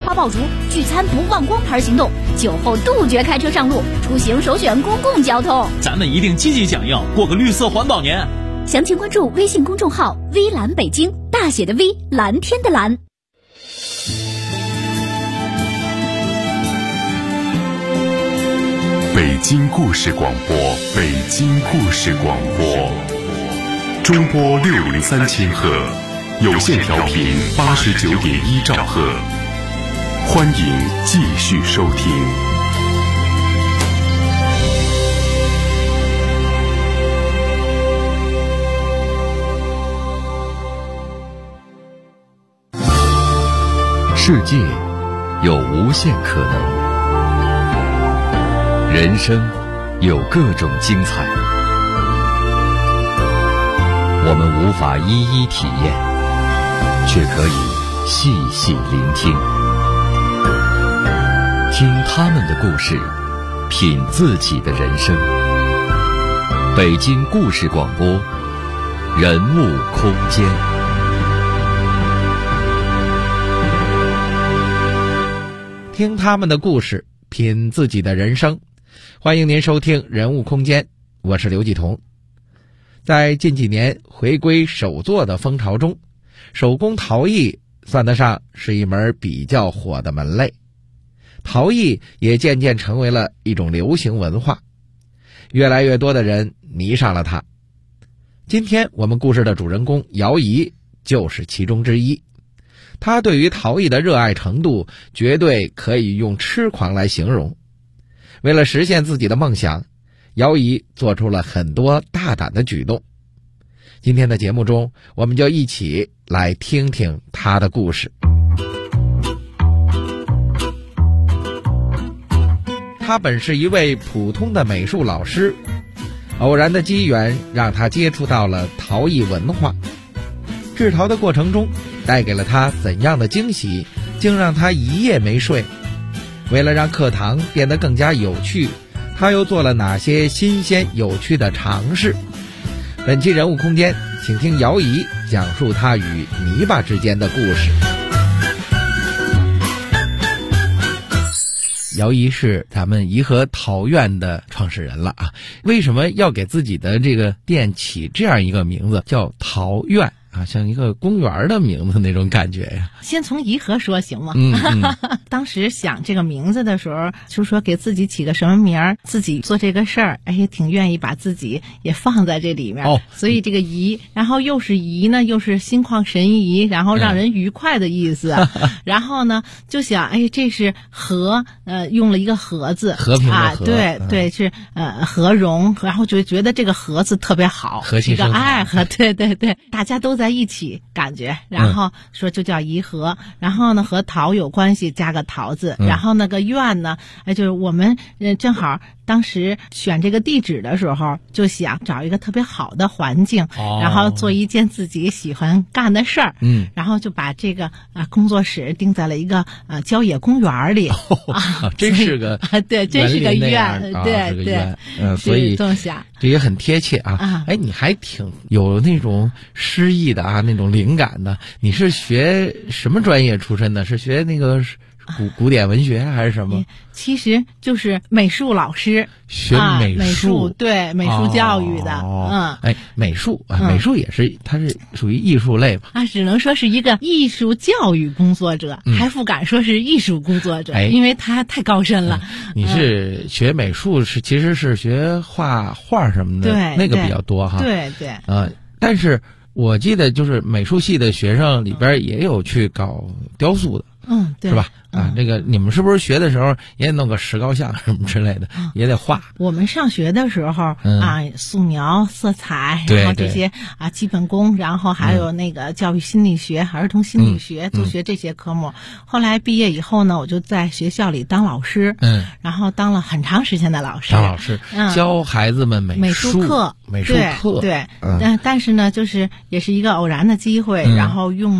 花爆竹，聚餐不忘光牌行动，酒后杜绝开车上路，出行首选公共交通。 咱们一定积极响应，过个绿色环保年。 详情关注微信公众号“微蓝北京”，大写的 V， 蓝天的蓝。 北京故事广播，北京故事广播，中波603千赫，有线调频89.1兆赫，欢迎继续收听。 世界有无限可能。人生有各种精彩，我们无法一一体验，却可以细细聆听，听他们的故事，品自己的人生。北京故事广播，人物空间。 听他们的故事，品自己的人生。欢迎您收听人物空间，我是刘继彤。在近几年回归手作的风潮中，手工陶艺算得上是一门比较火的门类，陶艺也渐渐成为了一种流行文化，越来越多的人迷上了它。今天我们故事的主人公姚怡就是其中之一，他对于陶艺的热爱程度绝对可以用痴狂来形容。为了实现自己的梦想，姚怡做出了很多大胆的举动。今天的节目中，我们就一起来听听他的故事。他本是一位普通的美术老师，偶然的机缘让他接触到了陶艺文化。制陶的过程中带给了他怎样的惊喜，竟让他一夜没睡。为了让课堂变得更加有趣，他又做了哪些新鲜有趣的尝试？本期人物空间，请听姚怡讲述他与泥巴之间的故事。姚怡是咱们颐和陶院的创始人了啊！为什么要给自己的这个店起这样一个名字，叫陶院？啊，像一个公园的名字那种感觉呀。 先从颐和说行吗？当时想这个名字的时候，就说给自己起个什么名儿，自己做这个事儿，也挺愿意把自己也放在这里面。所以这个颐，然后又是颐呢，又是心旷神怡，然后让人愉快的意思。然后呢，就想，这是和，用了一个和字， 和平的和， 对，是和融，然后就觉得这个和字特别好， 和气生财。 对，大家都在一起感觉，然后说就叫颐和，然后呢和陶有关系，加个陶字，然后那个院呢，就是我们正好当时选这个地址的时候，就想找一个特别好的环境，然后做一件自己喜欢干的事儿，然后就把这个工作室定在了一个郊野公园里， 真是个对，真是个院，对， 所以这么想， 这也很贴切啊。你还挺有那种诗意的啊，那种灵感的。你是学什么专业出身的？是学那个古典文学还是什么？ 其实就是美术老师， 学美术， 对，美术教育的。 美术也是，它是属于艺术类吧？ 只能说是一个艺术教育工作者，还不敢说是艺术工作者，因为他太高深了。 你是学美术其实是学画画什么的， 对， 那个比较多哈。 对， 但是我记得就是美术系的学生里边也有去搞雕塑的， 对， 是吧？这个你们是不是学的时候也弄个石膏像什么之类的，也得画？ 我们上学的时候素描、色彩，然后这些基本功，然后还有那个教育心理学、儿童心理学，都学这些科目。后来毕业以后呢，我就在学校里当老师，然后当了很长时间的老师。 当老师，教孩子们美术课， 对。但是呢，就是也是一个偶然的机会，然后用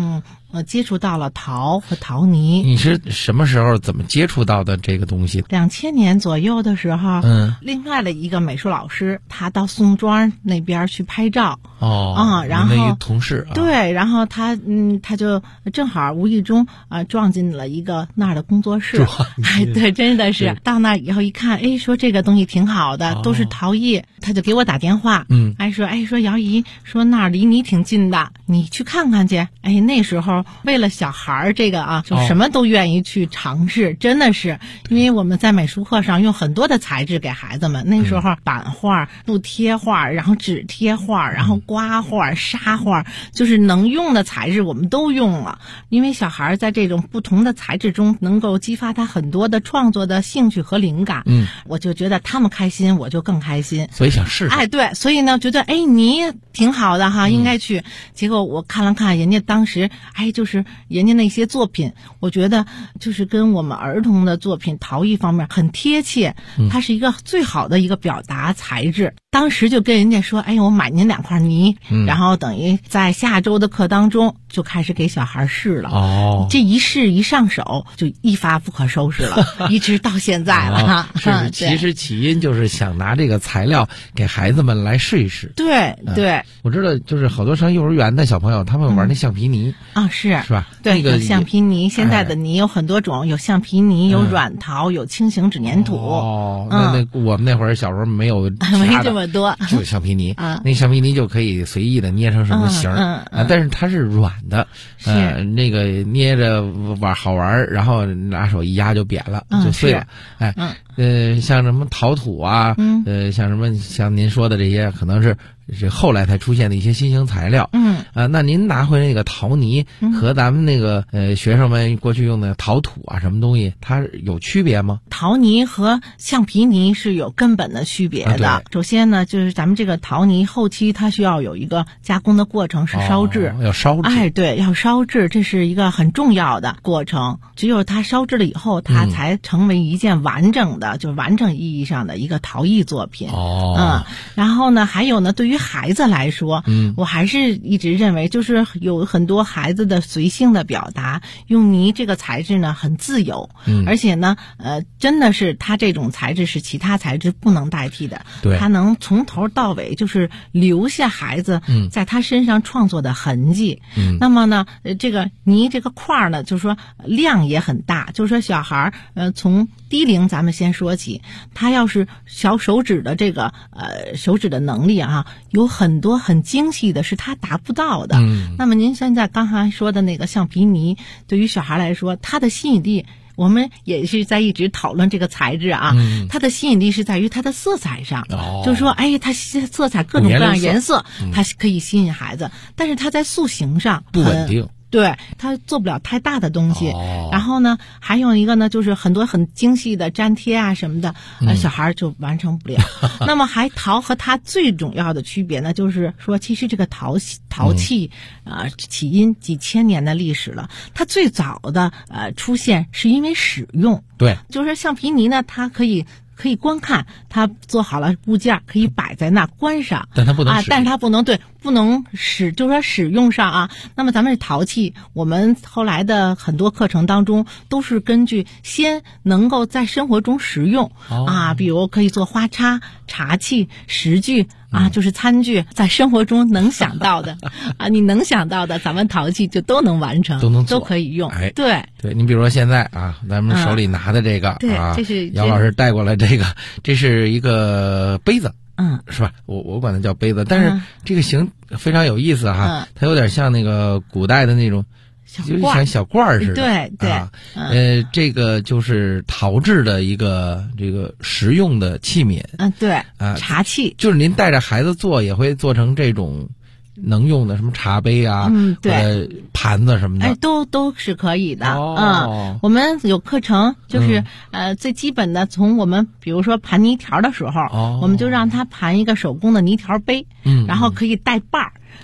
接触到了陶和陶泥。 你是什么时候怎么接触到的这个东西 ？2000年左右的时候，另外的一个美术老师，他到宋庄那边去拍照。然后那一同事对，然后他就正好无意中撞进了一个那儿的工作室。对，真的是到那以后一看，说这个东西挺好的，都是陶艺，他就给我打电话，说姚姨，说那儿离你挺近的，你去看看去。那时候为了小孩这个就什么都愿意去尝试，真的是，因为我们在美术课上用很多的材质给孩子们，那时候版画、布贴画，然后纸贴画，然后刮画、沙画，就是能用的材质我们都用了，因为小孩在这种不同的材质中能够激发他很多的创作的兴趣和灵感。我就觉得他们开心，我就更开心， 所以想试试。 对，所以呢觉得你也挺好的哈，应该去。结果我看了看人家当时就是人家那些作品，我觉得就是跟我们儿童的作品陶艺方面很贴切，它是一个最好的一个表达材质。当时就跟人家说，我买您2块泥，然后等于在下周的课当中就开始给小孩试了。这一试一上手就一发不可收拾了，一直到现在了。 其实起因就是想拿这个材料给孩子们来试一试。 对， 我知道，就是好多上幼儿园的小朋友，他们玩那橡皮泥是吧？ 对， 那个橡皮泥，现在的泥有很多种，有橡皮泥，有软陶，有轻型纸粘土。 那我们那会儿小时候没有没这么多， 就有橡皮泥。那橡皮泥就可以随意的捏成什么形但是它是软的，那个捏着玩好玩，然后拿手一压就扁了，就碎了。像什么陶土像什么像您说的这些，可能是后来才出现的一些新型材料。那您拿回那个陶泥和咱们那个学生们过去用的陶土什么东西，它有区别吗？ 陶泥和橡皮泥是有根本的区别的。首先呢，就是咱们这个陶泥后期它需要有一个加工的过程，是烧制。 要烧制。 对，要烧制，这是一个很重要的过程。只有它烧制了以后，它才成为一件完整的，就是完整意义上的一个陶艺作品。然后呢，还有呢，对于孩子来说，我还是一直认为，就是有很多孩子的随性的表达，用泥这个材质呢很自由，而且呢，真的是它这种材质是其他材质不能代替的。 对， 它能从头到尾就是留下孩子在他身上创作的痕迹。那么呢，这个泥这个块呢，就是说量也很大，就是说小孩从低龄咱们先说起，他要是小手指的这个手指的能力有很多很精细的是他达不到的。那么您现在刚才说的那个橡皮泥，对于小孩来说，它的吸引力，我们也是在一直讨论这个材质它的吸引力是在于它的色彩上。就是说它色彩各种各样颜色，它可以吸引孩子，但是它在塑形上不稳定。 对，它做不了太大的东西。然后呢，还有一个呢，就是很多很精细的粘贴什么的，小孩就完成不了。那么陶和它最重要的区别呢，就是说，其实这个陶器起因几千年的历史了。它最早的出现是因为使用。 对， 就是橡皮泥呢，它可以观看，它做好了物件可以摆在那观赏， 但它不能使但是它不能使，就是说使用上那么咱们陶器，我们后来的很多课程当中都是根据先能够在生活中实用比如可以做花叉、茶器、食具就是餐具，在生活中能想到的你能想到的，咱们陶器就都能完成，都可以用。对， 你比如说现在咱们手里拿的这个这是姚老师带过来这个，这是一个杯子。是吧？我管它叫杯子，但是这个形非常有意思它有点像那个古代的那种，就像小罐似的。对，这个就是陶制的一个这个实用的器皿。 茶器， 就是您带着孩子做，也会做成这种能用的，什么茶杯对， 盘子什么的， 都是可以的。我们有课程，就是最基本的，从我们比如说盘泥条的时候，我们就让他盘一个手工的泥条杯，然后可以带把儿。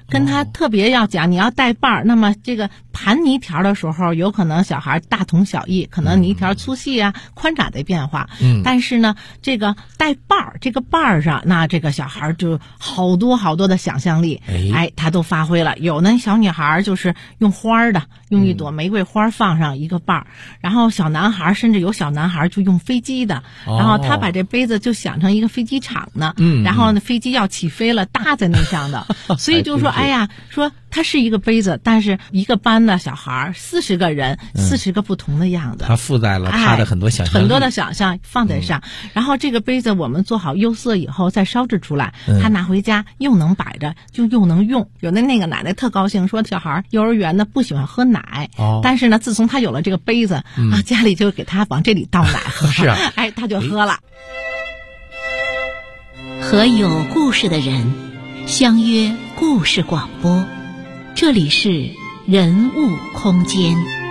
跟他特别要讲，你要带把儿。那么这个盘泥条的时候，有可能小孩大同小异，可能泥条粗细啊、宽窄的变化。但是呢，这个带把儿，这个把儿上，那这个小孩就好多好多的想象力，他都发挥了。有那小女孩就是用花的，用一朵玫瑰花放上一个把儿，然后小男孩甚至有小男孩就用飞机的，然后他把这杯子就想成一个飞机场呢，然后呢飞机要起飞了搭在那上的，所以就说哎呀，说它是一个杯子，但是一个班的小孩40个人，40个不同的样子， 他负载了他的很多想象力， 很多的想象放在上，然后这个杯子我们做好釉色以后再烧制出来，他拿回家又能摆着，就又能用。有的那个奶奶特高兴，说小孩幼儿园呢不喜欢喝奶，但是呢自从他有了这个杯子家里就给他往这里倒奶喝， 是啊， 他就喝了。 和有故事的人相约故事广播，这里是人物空间。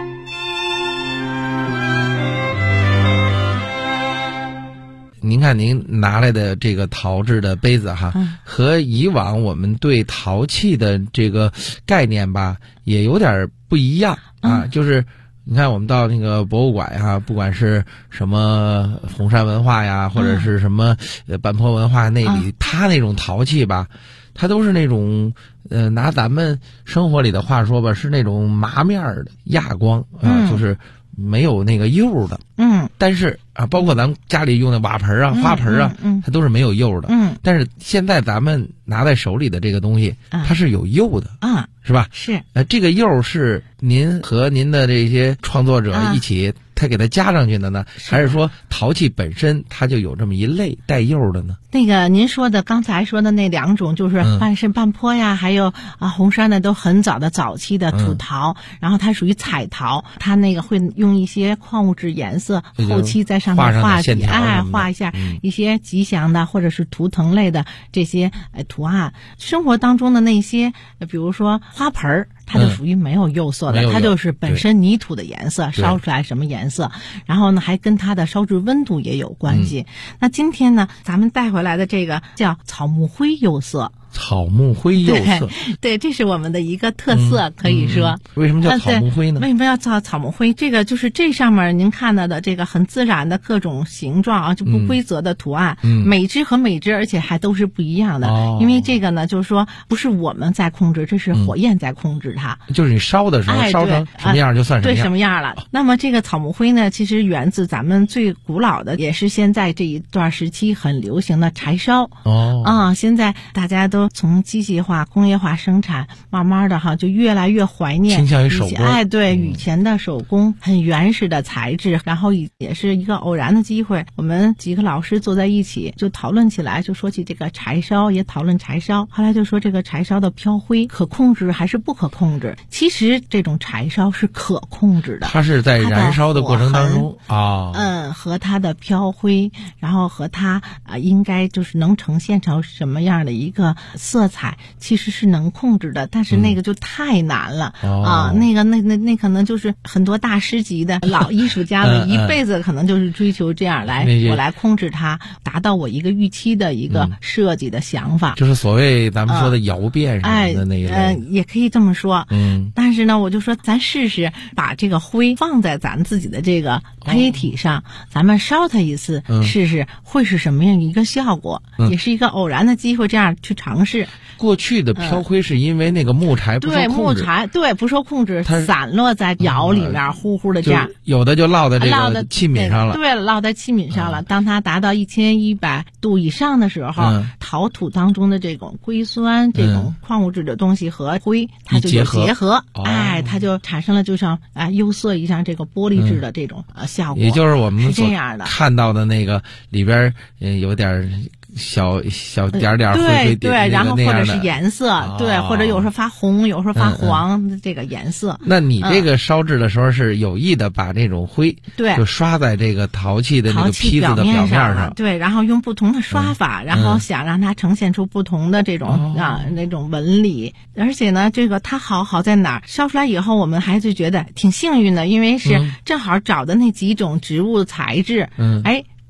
您看您拿来的这个陶制的杯子哈，和以往我们对陶器的这个概念吧也有点不一样啊，就是你看我们到那个博物馆呀，不管是什么红山文化呀，或者是什么半坡文化那里，它那种陶器吧，它都是那种拿咱们生活里的话说吧，是那种麻面的亚光啊，就是没有那个釉的。但是啊，包括咱们家里用的瓦盆啊、花盆啊，它都是没有釉的。但是现在咱们拿在手里的这个东西，它是有釉的啊，是吧？ 是。 这个釉是您和您的这些创作者一起，他给它加上去的呢，还是说陶器本身它就有这么一类带釉的呢？ 那个您说的刚才说的那两种，就是半山半坡呀，还有红山的，都很早期的土陶，然后它属于彩陶，它那个会用一些矿物质颜色，后期在上面画一下一些吉祥的或者是图腾类的这些图案。生活当中的那些，比如说花盆儿，它就属于没有釉色的，它就是本身泥土的颜色，烧出来什么颜色，然后呢还跟它的烧制温度也有关系。那今天呢咱们带回来的这个叫草木灰釉色。 草木灰釉色， 对，这是我们的一个特色，可以说。 为什么叫草木灰呢？ 为什么要叫草木灰？这个就是这上面您看到的这个很自然的各种形状啊，就不规则的图案，每只和每只，而且还都是不一样的。因为这个呢，就是说不是我们在控制，这是火焰在控制它。 就是你烧的时候，烧成什么样就算什么样。 对，什么样了。那么这个草木灰呢，其实源自咱们最古老的，也是现在这一段时期很流行的柴烧。现在大家都从机械化、工业化生产，慢慢的就越来越怀念， 倾向于手工。 对，以前的手工很原始的材质，然后也是一个偶然的机会，我们几个老师坐在一起就讨论起来，就说起这个柴烧，也讨论柴烧。后来就说这个柴烧的飘灰可控制还是不可控制？其实这种柴烧是可控制的， 它是在燃烧的过程当中和它的飘灰，然后和它应该就是能呈现成什么样的一个色彩，其实是能控制的，但是那个就太难了那可能就是很多大师级的老艺术家们一辈子可能就是追求这样我来控制它，达到我一个预期的一个设计的想法， 就是所谓咱们说的窑变什么的那一类， 也可以这么说。但是呢，我就说咱试试把这个灰放在咱自己的这个胚体上，咱们烧它一次，试试会是什么样一个效果，也是一个偶然的机会，这样去尝试。 过去的飘灰是因为那个木柴不受控制， 木柴不受控制，散落在窑里面，呼呼的这样， 有的就落在这个器皿上了。 对，落在器皿上了。当它达到1100度以上的时候，陶土当中的这种硅酸、这种矿物质的东西和灰，它就结合，它就产生了就像釉色一样这个玻璃质的这种效果。 也就是我们这样的看到的那个里边有点小点点灰， 对，然后或者是颜色，或者有时候发红，有时候发黄的这个颜色。 那你这个烧制的时候是有意的把这种灰就刷在这个陶器的那个坯子的表面上， 对，然后用不同的刷法，然后想让它呈现出不同的这种那种纹理。而且呢，这个它好在哪儿？烧出来以后，我们还是觉得挺幸运的，因为是正好找的那几种植物材质，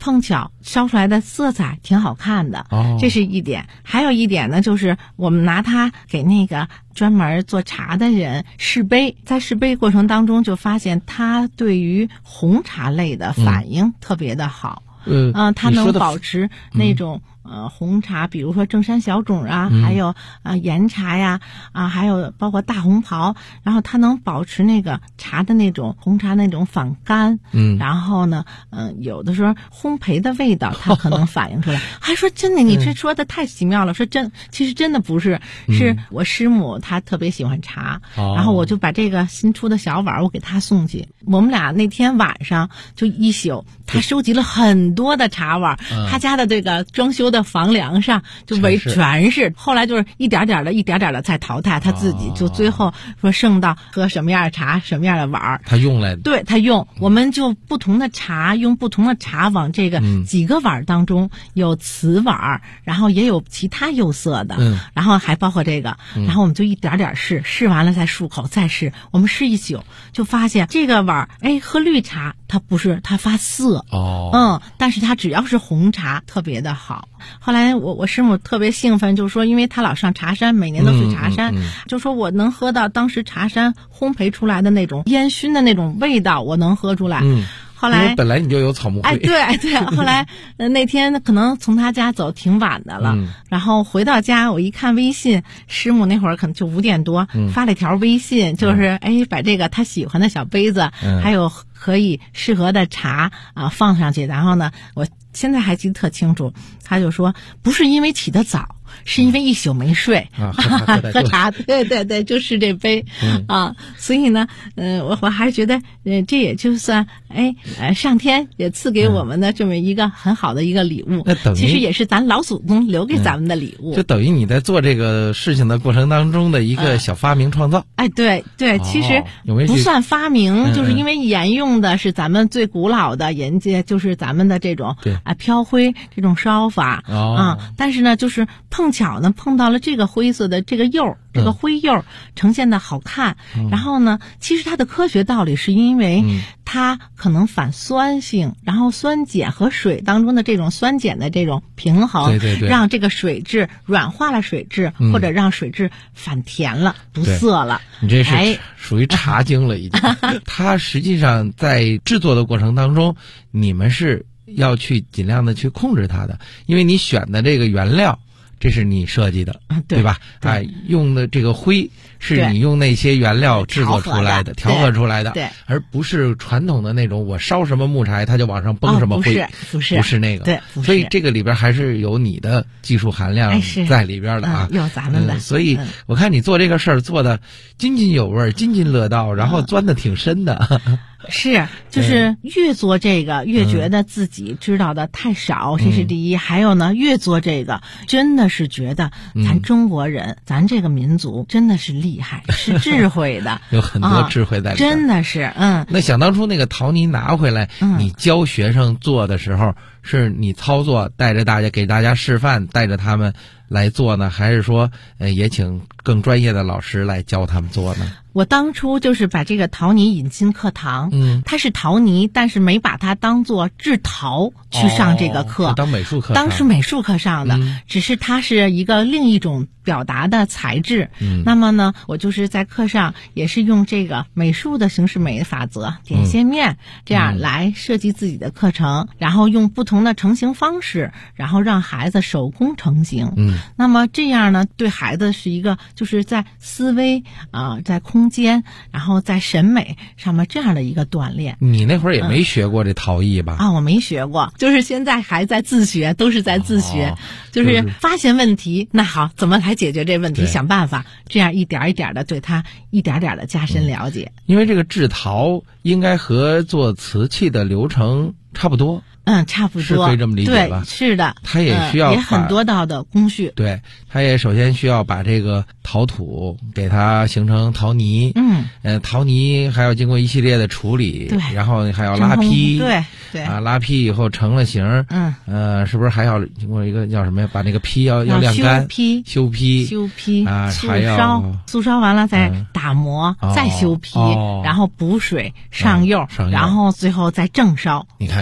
碰巧烧出来的色彩挺好看的，这是一点。还有一点呢，就是我们拿它给那个专门做茶的人试杯，在试杯过程当中就发现它对于红茶类的反应特别的好。它能保持那种红茶，比如说正山小种啊，还有岩茶呀，还有包括大红袍，然后它能保持那个茶的那种红茶那种反干，然后呢，有的时候烘焙的味道它可能反映出来。还说真的，你这说的太奇妙了，说其实真的不是，是我师母她特别喜欢茶，然后我就把这个新出的小碗我给她送去，我们俩那天晚上就一宿，她收集了很多的茶碗，她家的这个装修的房梁上就全是，后来就是一点点的再淘汰，他自己就最后说剩到喝什么样的茶什么样的碗他用来的， 对，他用，我们就不同的茶用不同的茶往这个几个碗当中，有瓷碗，然后也有其他釉色的，然后还包括这个，然后我们就一点点试完了再漱口再试，我们试一宿就发现这个碗喝绿茶它不是，它发涩但是它只要是红茶特别的好。后来我师母特别兴奋，就说因为她老上茶山，每年都去茶山，就说我能喝到当时茶山烘焙出来的那种烟熏的那种味道，我能喝出来。后来本来你就有草木灰， 对，后来那天可能从他家走挺晚的了，然后回到家我一看微信，师母那会儿可能就5点多，发了一条微信，就是把这个他喜欢的小杯子，还有可以适合的茶放上去，然后呢，我现在还记得特清楚，他就说不是因为起得早，是因为一宿没睡喝茶，对，就是这杯所以呢，我还是觉得这也就算上天也赐给我们的这么一个很好的一个礼物，其实也是咱老祖宗留给咱们的礼物， 就等于你在做这个事情的过程当中的一个小发明创造。 对，其实不算发明，就是因为沿用的是咱们最古老的沿街，就是咱们的这种飘灰这种烧法但是呢，就是碰巧呢碰到了这个灰色的这个釉，这个灰釉呈现的好看，然后呢，其实它的科学道理是因为它可能反酸性，然后酸碱和水当中的这种酸碱的这种平衡， 对， 让这个水质软化了水质，或者让水质反甜了，不涩了。 你这是属于茶经了已经。它实际上在制作的过程当中，你们是要去尽量的去控制它的，因为你选的这个原料这是你设计的，对吧？用的这个灰是你用那些原料制作出来的，调和出来的， 对， 而不是传统的那种我烧什么木材它就往上崩什么灰， 不是那个， 对，所以这个里边还是有你的技术含量在里边的有咱们的。 所以我看你做这个事儿做的津津有味、津津乐道，然后钻得挺深的。 是，就是越做这个越觉得自己知道的太少，这是第一。还有呢，越做这个真的是觉得咱中国人，咱这个民族真的是厉害，是智慧的， 有很多智慧在里边， 真的是。 那想当初那个陶泥拿回来，你教学生做的时候，是你操作带着大家给大家示范，带着他们来做呢，还是说也请更专业的老师来教他们做呢？ 我当初就是把这个陶泥引进课堂，它是陶泥，但是没把它当做制陶去上这个课， 当美术课， 当时美术课上的，只是它是一个另一种表达的材质。那么呢，我就是在课上也是用这个美术的形式美法则，点线面这样来设计自己的课程，然后用不同的成型方式，然后让孩子手工成型。那么这样呢，对孩子是一个就是在思维在空间，然后在审美上面这样的一个锻炼。 你那会儿也没学过这陶艺吧？ 我没学过，就是现在还在自学，都是在自学，就是发现问题，那好，怎么来解决这问题，想办法，这样一点一点的对它一点点的加深了解。 因为这个制陶应该和做瓷器的流程差不多。 差不多， 是可以这么理解吧？ 对，是的， 它也需要也很多道的工序。 对，它也首先需要把这个陶土给它形成陶泥。陶泥还要经过一系列的处理， 对， 然后还要拉坯， 对， 拉坯以后成了型，是不是还要经过一个叫什么呀？把那个坯要晾干，修坯还要素烧完了再打磨，再修坯，然后补水上釉，然后最后再正烧。 你看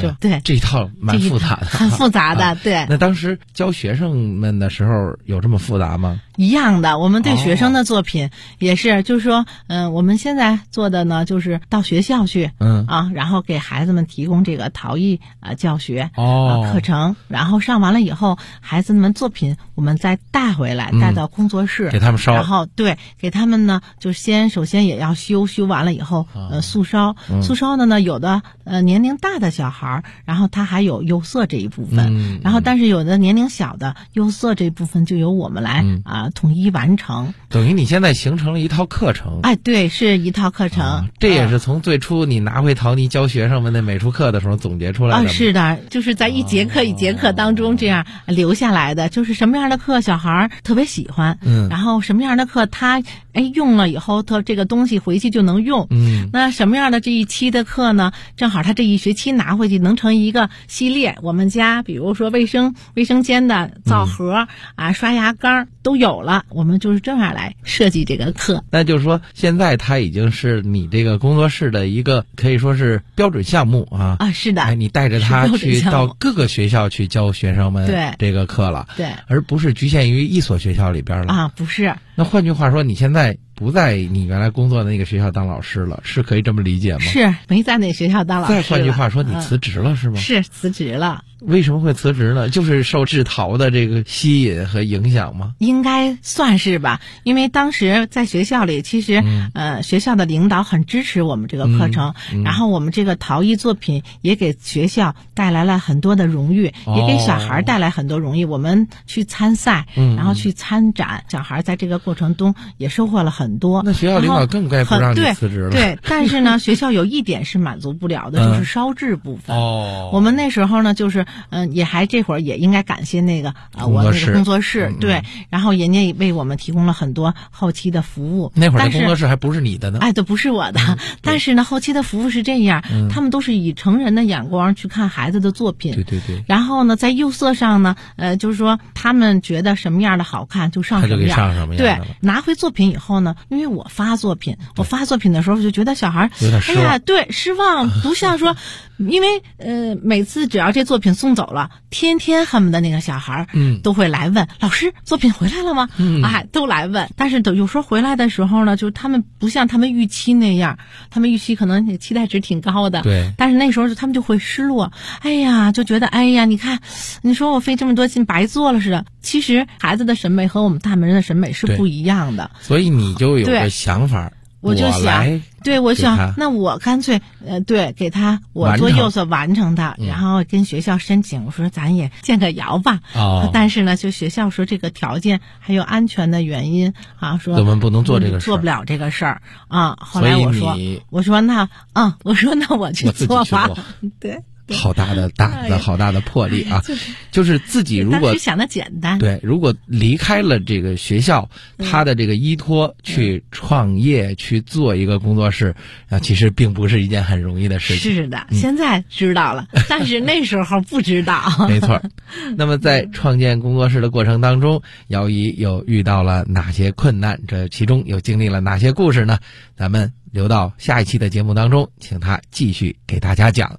就对这一套蛮复杂的， 很复杂的，对。 那当时教学生们的时候有这么复杂吗？ 一样的，我们对学生的作品也是，就是说，我们现在做的呢，就是到学校去，然后给孩子们提供这个陶艺教学课程，然后上完了以后，孩子们作品我们再带回来，带到工作室给他们烧， 然后对，给他们呢，就首先也要修完了以后，速烧的呢，有的年龄大的小孩，然后他还有釉色这一部分，然后但是有的年龄小的釉色这一部分就由我们来统一完成。 等于你现在形成了一套课程。 哎，对，是一套课程。 这也是从最初你拿回陶泥教学生们的美术课的时候总结出来的。 是的，就是在一节课一节课当中这样留下来的，就是什么样的课小孩特别喜欢，然后什么样的课他用了以后他这个东西回去就能用，那什么样的这一期的课呢，正好他这一学期拿回去能成一个系列。我们家比如说卫生间的皂盒刷牙缸都有了，我们就是这样来设计这个课。 那就是说现在它已经是你这个工作室的一个可以说是标准项目是的， 你带着他去到各个学校去教学生们这个课了， 对， 而不是局限于一所学校里边了不是。 那换句话说，你现在不在你原来工作的那个学校当老师了，是可以这么理解吗？ 是，没在那学校当老师了。 再换句话说，你辞职了是吗？ 是辞职了。 为什么会辞职呢？就是受制陶的这个吸引和影响吗？ 应该算是吧，因为当时在学校里，其实学校的领导很支持我们这个课程，然后我们这个陶艺作品也给学校带来了很多的荣誉，也给小孩带来很多荣誉。我们去参赛，然后去参展，小孩在这个过程中也收获了很多。 那学校领导更该不让你辞职了。 对，但是呢，学校有一点是满足不了的，就是烧制部分。我们那时候呢，就是也还这会儿也应该感谢那个我那个工作室，对，然后人家为我们提供了很多后期的服务。 那会儿的工作室还不是你的呢？ 对，不是我的。但是呢，后期的服务是这样，他们都是以成人的眼光去看孩子的作品。 对对对。 然后呢，在釉色上呢，就是说他们觉得什么样的好看就上什么样。 他就给上什么样的了。 对，拿回作品以后呢，因为我发作品的时候就觉得小孩有点失望。 对，失望，不像说。因为每次只要这作品送走了，天天恨不得那个小孩都会来问老师作品回来了吗？都来问。但是有时候回来的时候呢，就是他们不像他们预期那样，他们预期可能期待值挺高的， 对。 但是那时候他们就会失落，就觉得你看，你说我费这么多劲白做了似的。其实孩子的审美和我们大人的审美是不一样的， 所以你就有个想法。 我就想，我想，那我干脆，给他我做釉色完成它，然后跟学校申请，我说咱也建个窑吧。但是呢，就学校说这个条件还有安全的原因说我们不能做这个事， 做不了这个事儿后来我说那我去做吧。对。 好大的胆子，好大的魄力啊！就是自己如果当时想的简单， 对，如果离开了这个学校，他的这个依托去创业，去做一个工作室其实并不是一件很容易的事情。 是的，现在知道了，但是那时候不知道。 没错。那么在创建工作室的过程当中，姚姨又遇到了哪些困难？这其中又经历了哪些故事呢？咱们留到下一期的节目当中，请他继续给大家讲。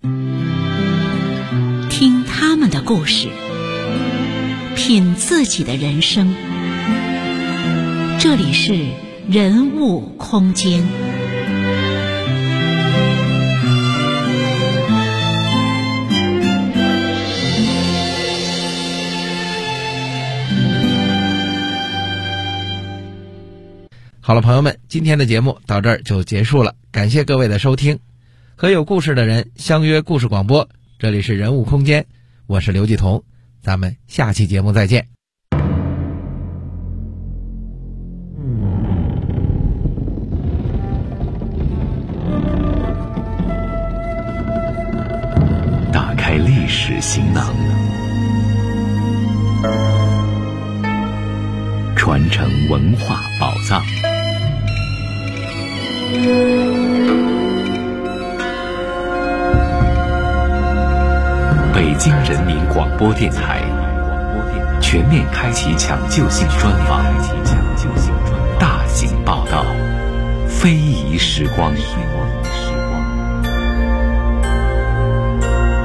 听他们的故事，品自己的人生。这里是人物空间。 好了，朋友们，今天的节目到这儿就结束了，感谢各位的收听。和有故事的人相约故事广播，这里是人物空间，我是刘继彤，咱们下期节目再见。 打开历史行囊，传承文化宝藏。北京人民广播电台全面开启抢救性专访，大型报道，非遗时光。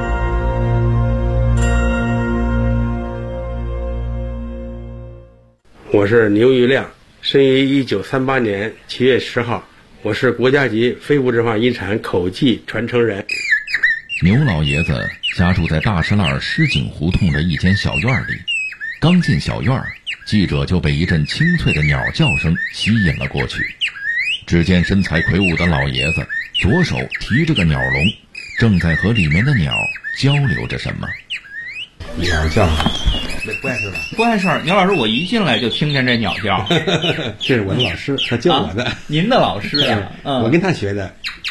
我是牛玉亮，生于1938年7月10号，我是国家级非物质文化遗产口技传承人。 牛老爷子家住在大石栏狮井胡同的一间小院里，刚进小院，记者就被一阵清脆的鸟叫声吸引了过去。只见身材魁梧的老爷子左手提着个鸟笼，正在和里面的鸟交流着什么。 鸟叫，不碍事吧？ 不碍事儿。牛老师，我一进来就听见这鸟叫。 这是我的老师，他教我的。 您的老师呀？ 我跟他学的。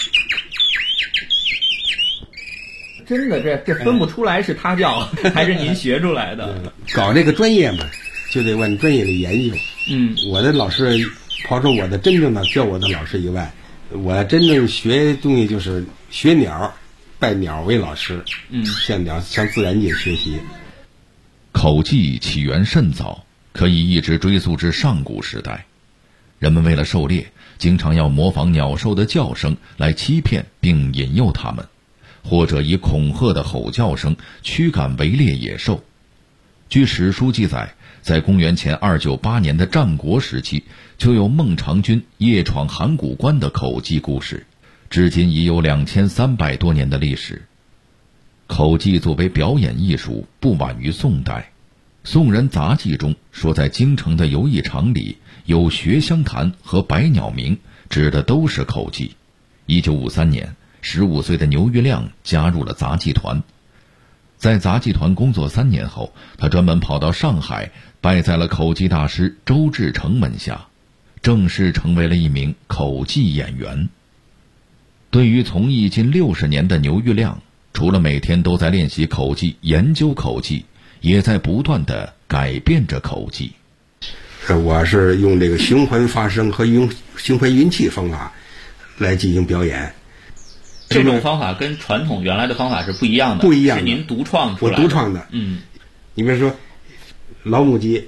真的，这分不出来是他叫还是您学出来的。 搞这个专业嘛，就得往专业里研究。我的老师，刨出我的真正的教我的老师以外，我真正学东西就是学鸟，拜鸟为老师。向自然界学习。 口技起源甚早，可以一直追溯至上古时代。人们为了狩猎，经常要模仿鸟兽的叫声来欺骗并引诱它们，或者以恐吓的吼叫声驱赶围猎野兽。据史书记载，在公元前298年的战国时期，就有孟尝君夜闯函谷关的口技故事，至今已有2300多年的历史。口技作为表演艺术，不晚于宋代。宋人杂记中说，在京城的游艺场里有学香坛和百鸟鸣，指的都是口技。1953年，15岁的牛玉亮加入了杂技团。在杂技团工作3年后，他专门跑到上海，拜在了口技大师周志成门下，正式成为了一名口技演员。对于从艺近60年的牛玉亮，除了每天都在练习口技、研究口技，也在不断地改变着口技。 我是用这个循环发声和用循环运气方法来进行表演。 这种方法跟传统原来的方法是不一样的， 不一样的， 是您独创出来的。 我独创的。你比如说老母鸡，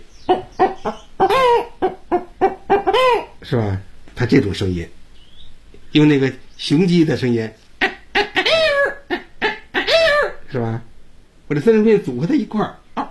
是吧？它这种声音，用那个雄鸡的声音，是吧？我这3种声音组合在一块儿，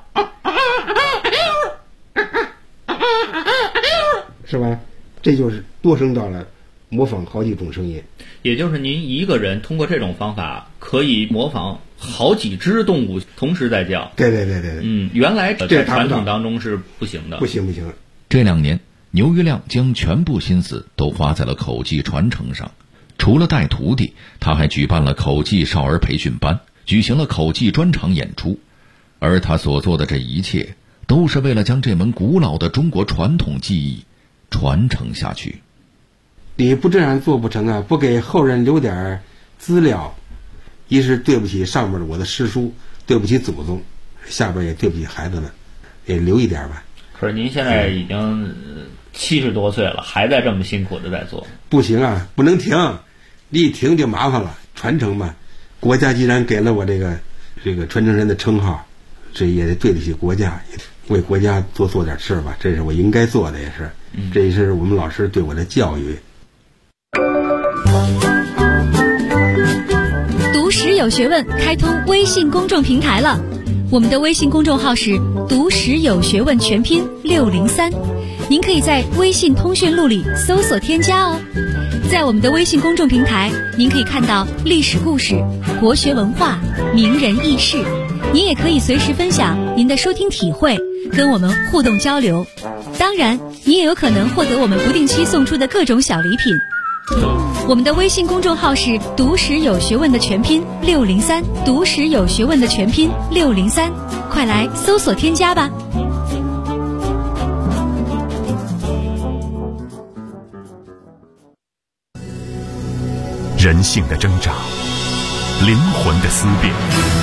是吧？这就是多声道了，模仿好几种声音。 也就是您一个人通过这种方法可以模仿好几只动物同时在叫。 对。 原来在传统当中是不行的。 不行。 这2年，牛玉亮将全部心思都花在了口技传承上。除了带徒弟，他还举办了口技少儿培训班，举行了口技专场演出。而他所做的这一切，都是为了将这门古老的中国传统技艺传承下去。 你不这样做不成啊！不给后人留点资料，一是对不起上面的我的师叔，对不起祖宗，下边也对不起孩子们，也留一点吧。 可是您现在已经70多岁了，还在这么辛苦的在做。 不行啊，不能停，你一停就麻烦了。传承嘛，国家既然给了我这个传承人的称号，这也得对得起国家，为国家做点事吧，这是我应该做的，也是，这也是我们老师对我的教育。 读史有学问开通微信公众平台了，我们的微信公众号是读史有学问全拼603，您可以在微信通讯录里搜索添加哦。在我们的微信公众平台，您可以看到历史故事、国学文化、名人轶事，您也可以随时分享您的收听体会，跟我们互动交流。当然，您也有可能获得我们不定期送出的各种小礼品。我们的微信公众号是读史有学问的全拼603，读史有学问的全拼603，快来搜索添加吧。 人性的挣扎，灵魂的思辨，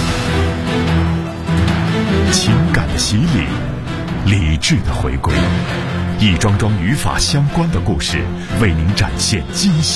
情感的洗礼，理智的回归，一桩桩与法相关的故事，为您展现惊喜。